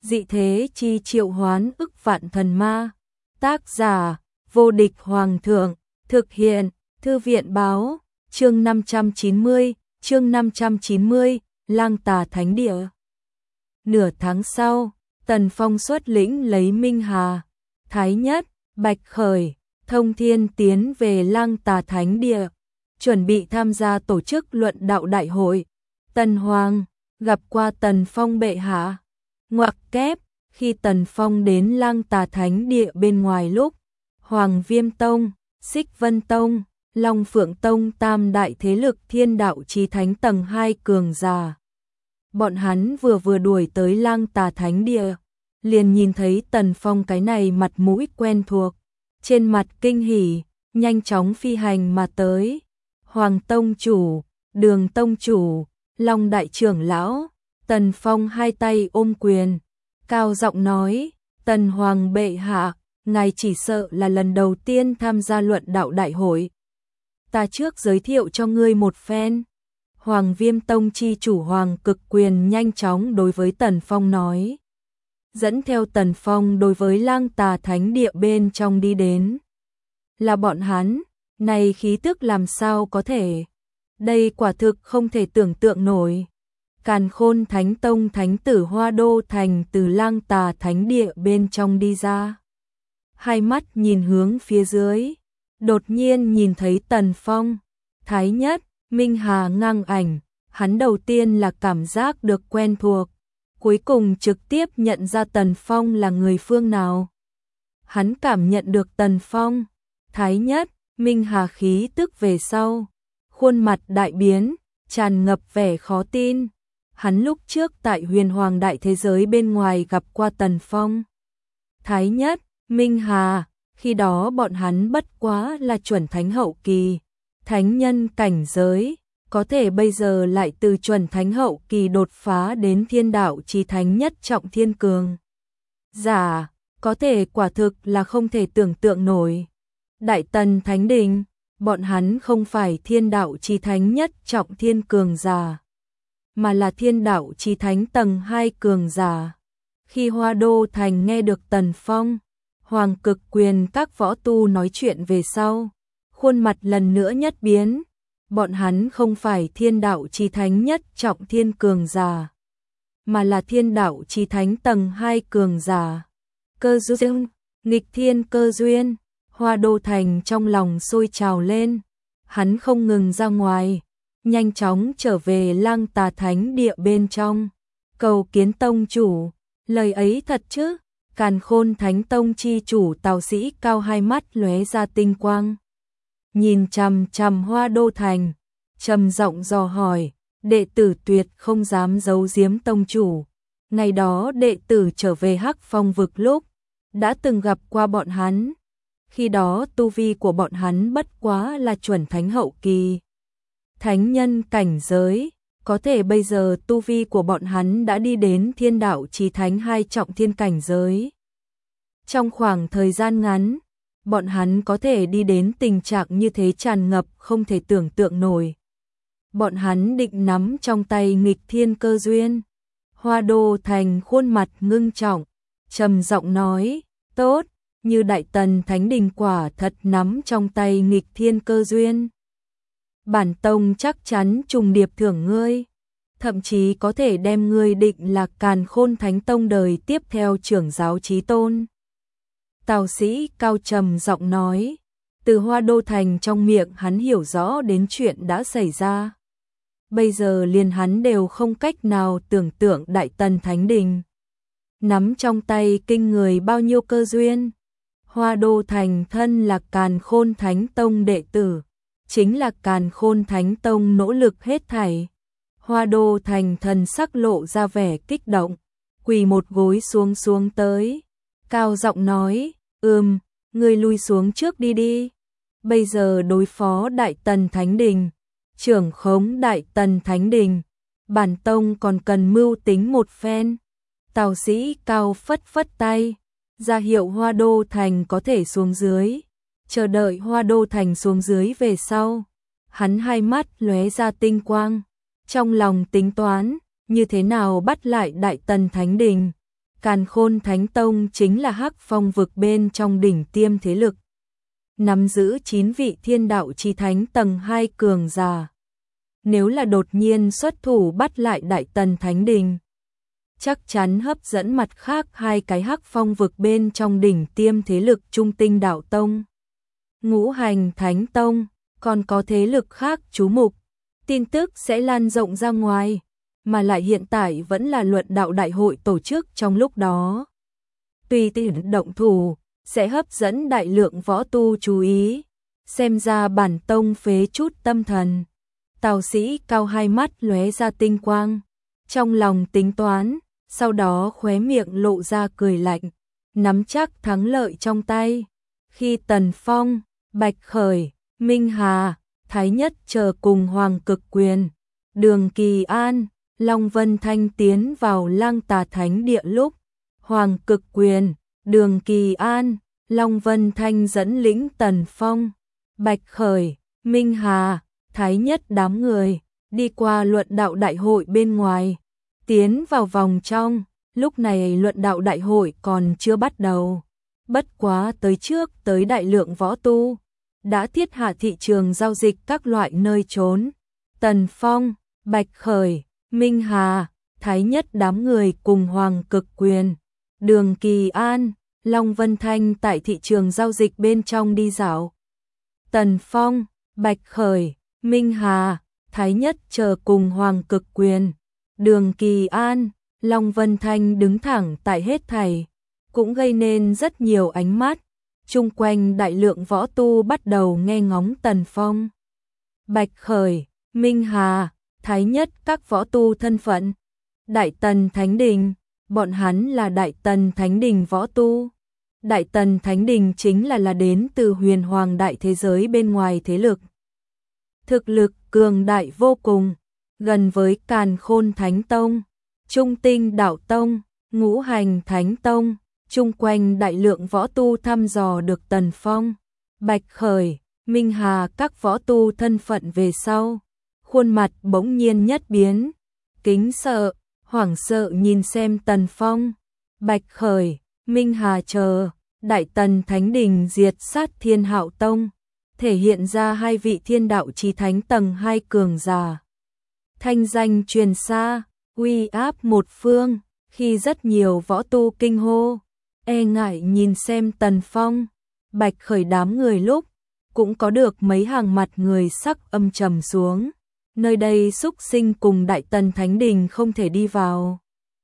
dị thế chi triệu hoán ức vạn thần ma. Tác giả, vô địch hoàng thượng, thực hiện, thư viện báo, chương 590, Lang Tà Thánh Địa. Nửa tháng sau, Tần Phong xuất lĩnh lấy Minh Hà, Thái Nhất, Bạch Khởi, Thông Thiên tiến về Lang Tà Thánh Địa, chuẩn bị tham gia tổ chức luận đạo đại hội. Tần Hoàng gặp qua Tần Phong bệ hạ. Ngoặc kép, khi Tần Phong đến Lang Tà Thánh Địa bên ngoài lúc, Hoàng Viêm Tông, Xích Vân Tông, Long Phượng Tông tam đại thế lực thiên đạo chí thánh tầng 2 cường giả. Bọn hắn vừa đuổi tới Lang Tà Thánh Địa, liền nhìn thấy Tần Phong cái này mặt mũi quen thuộc, trên mặt kinh hỉ, nhanh chóng phi hành mà tới. Hoàng Tông chủ, Đường Tông chủ, Long Đại trưởng lão, Tần Phong hai tay ôm quyền, cao giọng nói, Tần Hoàng bệ hạ, ngài chỉ sợ là lần đầu tiên tham gia luận đạo đại hội. Ta trước giới thiệu cho ngươi một phen. Hoàng Viêm Tông chi chủ Hoàng Cực Quyền nhanh chóng đối với Tần Phong nói. Dẫn theo Tần Phong đối với Lang Tà Thánh Địa bên trong đi đến. Là bọn hắn, này khí tức làm sao có thể. Đây quả thực không thể tưởng tượng nổi. Càn Khôn Thánh Tông Thánh tử Hoa Đô Thành từ Lang Tà Thánh Địa bên trong đi ra. Hai mắt nhìn hướng phía dưới, đột nhiên nhìn thấy Tần Phong, Thái Nhất, Minh Hà ngang ảnh, hắn đầu tiên là cảm giác được quen thuộc, cuối cùng trực tiếp nhận ra Tần Phong là người phương nào. Hắn cảm nhận được Tần Phong, Thái Nhất, Minh Hà khí tức về sau, khuôn mặt đại biến, tràn ngập vẻ khó tin. Hắn lúc trước tại Huyền Hoàng đại thế giới bên ngoài gặp qua Tần Phong, Thái Nhất, Minh Hà, khi đó bọn hắn bất quá là chuẩn thánh hậu kỳ, thánh nhân cảnh giới, có thể bây giờ lại từ chuẩn thánh hậu kỳ đột phá đến thiên đạo chí thánh nhất trọng thiên cường. Giả, có thể quả thực là không thể tưởng tượng nổi. Đại Tần Thánh Đình, bọn hắn không phải thiên đạo chí thánh nhất trọng thiên cường giả, mà là thiên đạo chí thánh tầng 2 cường giả. Khi Hoa Đô Thành nghe được Tần Phong, Hoàng Cực Quyền các võ tu nói chuyện về sau, khuôn mặt lần nữa nhất biến. Bọn hắn không phải thiên đạo chí thánh nhất trọng thiên cường giả, mà là thiên đạo chí thánh tầng 2 cường giả. Cơ duyên, nghịch thiên cơ duyên, Hoa Đô Thành trong lòng sôi trào lên. Hắn không ngừng ra ngoài, nhanh chóng trở về Lang Tà Thánh Địa bên trong, cầu kiến tông chủ. Lời ấy thật chứ? Càn Khôn Thánh Tông chi chủ Tào Sĩ Cao hai mắt lóe ra tinh quang, nhìn chằm chằm Hoa Đô Thành, trầm giọng dò hỏi. Đệ tử tuyệt không dám giấu giếm tông chủ. Ngày đó đệ tử trở về Hắc Phong vực lúc, đã từng gặp qua bọn hắn. Khi đó tu vi của bọn hắn bất quá là chuẩn thánh hậu kỳ, thánh nhân cảnh giới, có thể bây giờ tu vi của bọn hắn đã đi đến thiên đạo chí thánh 2 trọng thiên cảnh giới. Trong khoảng thời gian ngắn, bọn hắn có thể đi đến tình trạng như thế tràn ngập không thể tưởng tượng nổi. Bọn hắn định nắm trong tay nghịch thiên cơ duyên. Hoa Đô Thành khuôn mặt ngưng trọng, trầm giọng nói, tốt, như Đại Tần Thánh Đình quả thật nắm trong tay nghịch thiên cơ duyên. Bản tông chắc chắn trùng điệp thưởng ngươi, thậm chí có thể đem ngươi định là Càn Khôn Thánh Tông đời tiếp theo trưởng giáo chí tôn. Tào Sĩ Cao trầm giọng nói, từ Hoa Đô Thành trong miệng hắn hiểu rõ đến chuyện đã xảy ra. Bây giờ liền hắn đều không cách nào tưởng tượng Đại Tần Thánh Đình nắm trong tay kinh người bao nhiêu cơ duyên. Hoa Đô Thành thân là Càn Khôn Thánh Tông đệ tử, chính là Càn Khôn Thánh Tông nỗ lực hết thảy. Hoa Đô Thành thần sắc lộ ra vẻ kích động, quỳ một gối xuống tới, cao giọng nói, ngươi lui xuống trước đi. Bây giờ đối phó Đại Tần Thánh Đình, trưởng khống Đại Tần Thánh Đình, bản tông còn cần mưu tính một phen. Tào Sĩ Cao phất tay, ra hiệu Hoa Đô Thành có thể xuống dưới. Chờ đợi Hoa Đô Thành xuống dưới về sau, hắn hai mắt lóe ra tinh quang, trong lòng tính toán như thế nào bắt lại Đại Tần Thánh Đình. Càn Khôn Thánh Tông chính là Hắc Phong vực bên trong đỉnh tiêm thế lực, nắm giữ 9 vị thiên đạo chí thánh tầng 2 cường giả. Nếu là đột nhiên xuất thủ bắt lại Đại Tần Thánh Đình, chắc chắn hấp dẫn mặt khác 2 cái Hắc Phong vực bên trong đỉnh tiêm thế lực Trung Tinh Đạo Tông, Ngũ Hành Thánh Tông, còn có thế lực khác chú mục. Tin tức sẽ lan rộng ra ngoài, mà lại hiện tại vẫn là luận đạo đại hội tổ chức trong lúc đó. Tùy tiện động thủ, sẽ hấp dẫn đại lượng võ tu chú ý, xem ra bản tông phế chút tâm thần. Tào Sĩ Cao hai mắt lóe ra tinh quang, trong lòng tính toán, sau đó khóe miệng lộ ra cười lạnh, nắm chắc thắng lợi trong tay. Khi Tần Phong, Bạch Khởi, Minh Hà, Thái Nhất chờ cùng Hoàng Cực Quyền, Đường Kỳ An, Long Vân Thanh tiến vào Lang Tà Thánh Địa lúc, Hoàng Cực Quyền, Đường Kỳ An, Long Vân Thanh dẫn lĩnh Tần Phong, Bạch Khởi, Minh Hà, Thái Nhất đám người, đi qua luận đạo đại hội bên ngoài, tiến vào vòng trong. Lúc này luận đạo đại hội còn chưa bắt đầu, bất quá tới trước tới đại lượng võ tu, đã thiết hạ thị trường giao dịch các loại nơi trốn. Tần Phong, Bạch Khởi, Minh Hà, Thái Nhất đám người cùng Hoàng Cực Quyền, Đường Kỳ An, Long Vân Thanh tại thị trường giao dịch bên trong đi dạo. Tần Phong, Bạch Khởi, Minh Hà, Thái Nhất chờ cùng Hoàng Cực Quyền, Đường Kỳ An, Long Vân Thanh đứng thẳng tại hết thảy, cũng gây nên rất nhiều ánh mắt. Chung quanh đại lượng võ tu bắt đầu nghe ngóng Tần Phong, Bạch Khởi, Minh Hà, Thái Nhất các võ tu thân phận. Đại Tần Thánh Đình, bọn hắn là Đại Tần Thánh Đình võ tu. Đại Tần Thánh Đình chính là đến từ huyền hoàng đại thế giới bên ngoài thế lực. Thực lực cường đại vô cùng, gần với Càn Khôn Thánh Tông, Trung Tinh Đạo Tông, Ngũ Hành Thánh Tông. Chung quanh đại lượng võ tu thăm dò được Tần Phong, Bạch Khởi, Minh Hà các võ tu thân phận về sau, khuôn mặt bỗng nhiên nhất biến, kính sợ, hoảng sợ nhìn xem Tần Phong, Bạch Khởi, Minh Hà chờ. Đại Tần Thánh Đình diệt sát Thiên Hạo Tông, thể hiện ra 2 vị thiên đạo chí thánh tầng 2 cường giả. Thanh danh truyền xa, uy áp một phương, khi rất nhiều võ tu kinh hô, e ngại nhìn xem Tần Phong, Bạch Khởi đám người lúc, cũng có được mấy hàng mặt người sắc âm trầm xuống. Nơi đây súc sinh cùng Đại Tần Thánh Đình không thể đi vào.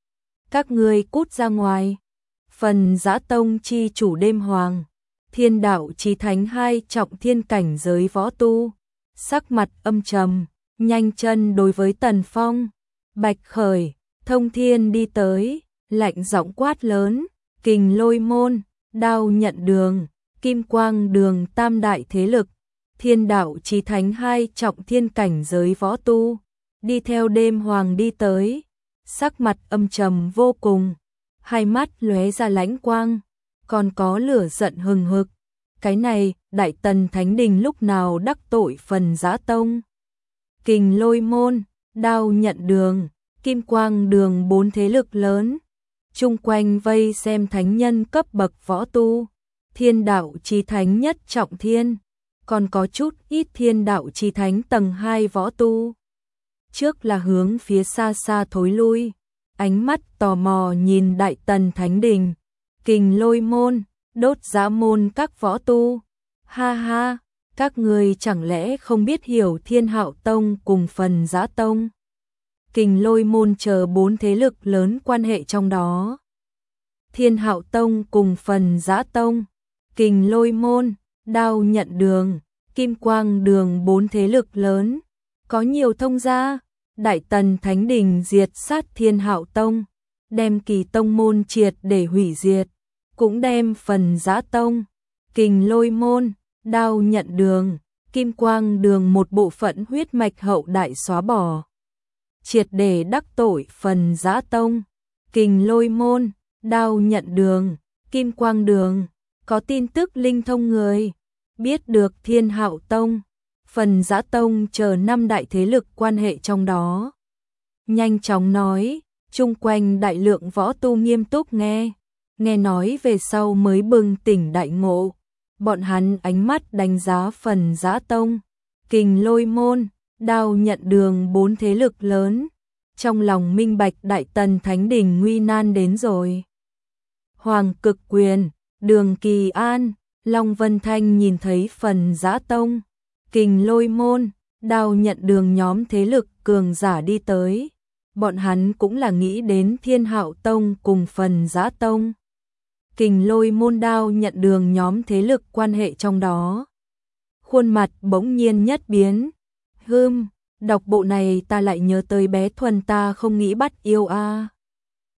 Các ngươi cút ra ngoài. Phần Giã Tông chi chủ Đêm Hoàng, thiên đạo chí thánh 2 trọng thiên cảnh giới võ tu, sắc mặt âm trầm, nhanh chân đối với Tần Phong, Bạch Khởi, Thông Thiên đi tới, lạnh giọng quát lớn, Kình Lôi Môn, Đao Nhận Đường, Kim Quang Đường tam đại thế lực, thiên đạo chí thánh 2 trọng thiên cảnh giới võ tu, đi theo Đêm Hoàng đi tới, sắc mặt âm trầm vô cùng, hai mắt lóe ra lãnh quang, còn có lửa giận hừng hực. Cái này, Đại Tần Thánh Đình lúc nào đắc tội Phần Giã Tông? Kình Lôi Môn, Đao Nhận Đường, Kim Quang Đường 4 thế lực lớn, chung quanh vây xem thánh nhân cấp bậc võ tu, thiên đạo chí thánh nhất trọng thiên, còn có chút ít thiên đạo chí thánh tầng 2 võ tu. Trước là hướng phía xa xa thối lui, ánh mắt tò mò nhìn Đại Tần Thánh Đình, Kình Lôi Môn, Đốt Giã Môn các võ tu. Ha ha, các người chẳng lẽ không biết hiểu Thiên Hạo Tông cùng Phần Giã Tông, Kình Lôi Môn chờ 4 thế lực lớn quan hệ trong đó. Thiên Hạo Tông cùng Phần Giã Tông, Kình Lôi Môn, Đao Nhận Đường, Kim Quang Đường 4 thế lực lớn, có nhiều thông gia. Đại Tần Thánh Đình diệt sát Thiên Hạo Tông, đem Kỳ Tông môn triệt để hủy diệt, cũng đem Phần Giã Tông, Kình Lôi Môn, Đao Nhận Đường, Kim Quang Đường một bộ phận huyết mạch hậu đại xóa bỏ, triệt để đắc tội Phần Giã Tông, Kình Lôi Môn, Đao Nhận Đường, Kim Quang Đường. Có tin tức linh thông người biết được Thiên Hạo Tông, Phần Giã Tông chờ 5 đại thế lực quan hệ trong đó. Nhanh chóng nói, chung quanh đại lượng võ tu nghiêm túc nghe nói về sau mới bừng tỉnh đại ngộ. Bọn hắn ánh mắt đánh giá Phần Giã Tông, Kình Lôi Môn, Đao Nhận Đường 4 thế lực lớn, trong lòng minh bạch Đại Tần Thánh Đình nguy nan đến rồi. Hoàng Cực Quyền, Đường Kỳ An, Long Vân Thanh nhìn thấy Phần Giã Tông, Kình Lôi Môn, Đao Nhận Đường nhóm thế lực cường giả đi tới, bọn hắn cũng là nghĩ đến Thiên Hạo Tông cùng Phần Giã Tông, Kình Lôi Môn, Đao Nhận Đường nhóm thế lực quan hệ trong đó. Khuôn mặt bỗng nhiên nhất biến. Đọc bộ này ta lại nhớ tới bé Thuần ta không nghĩ bắt yêu a.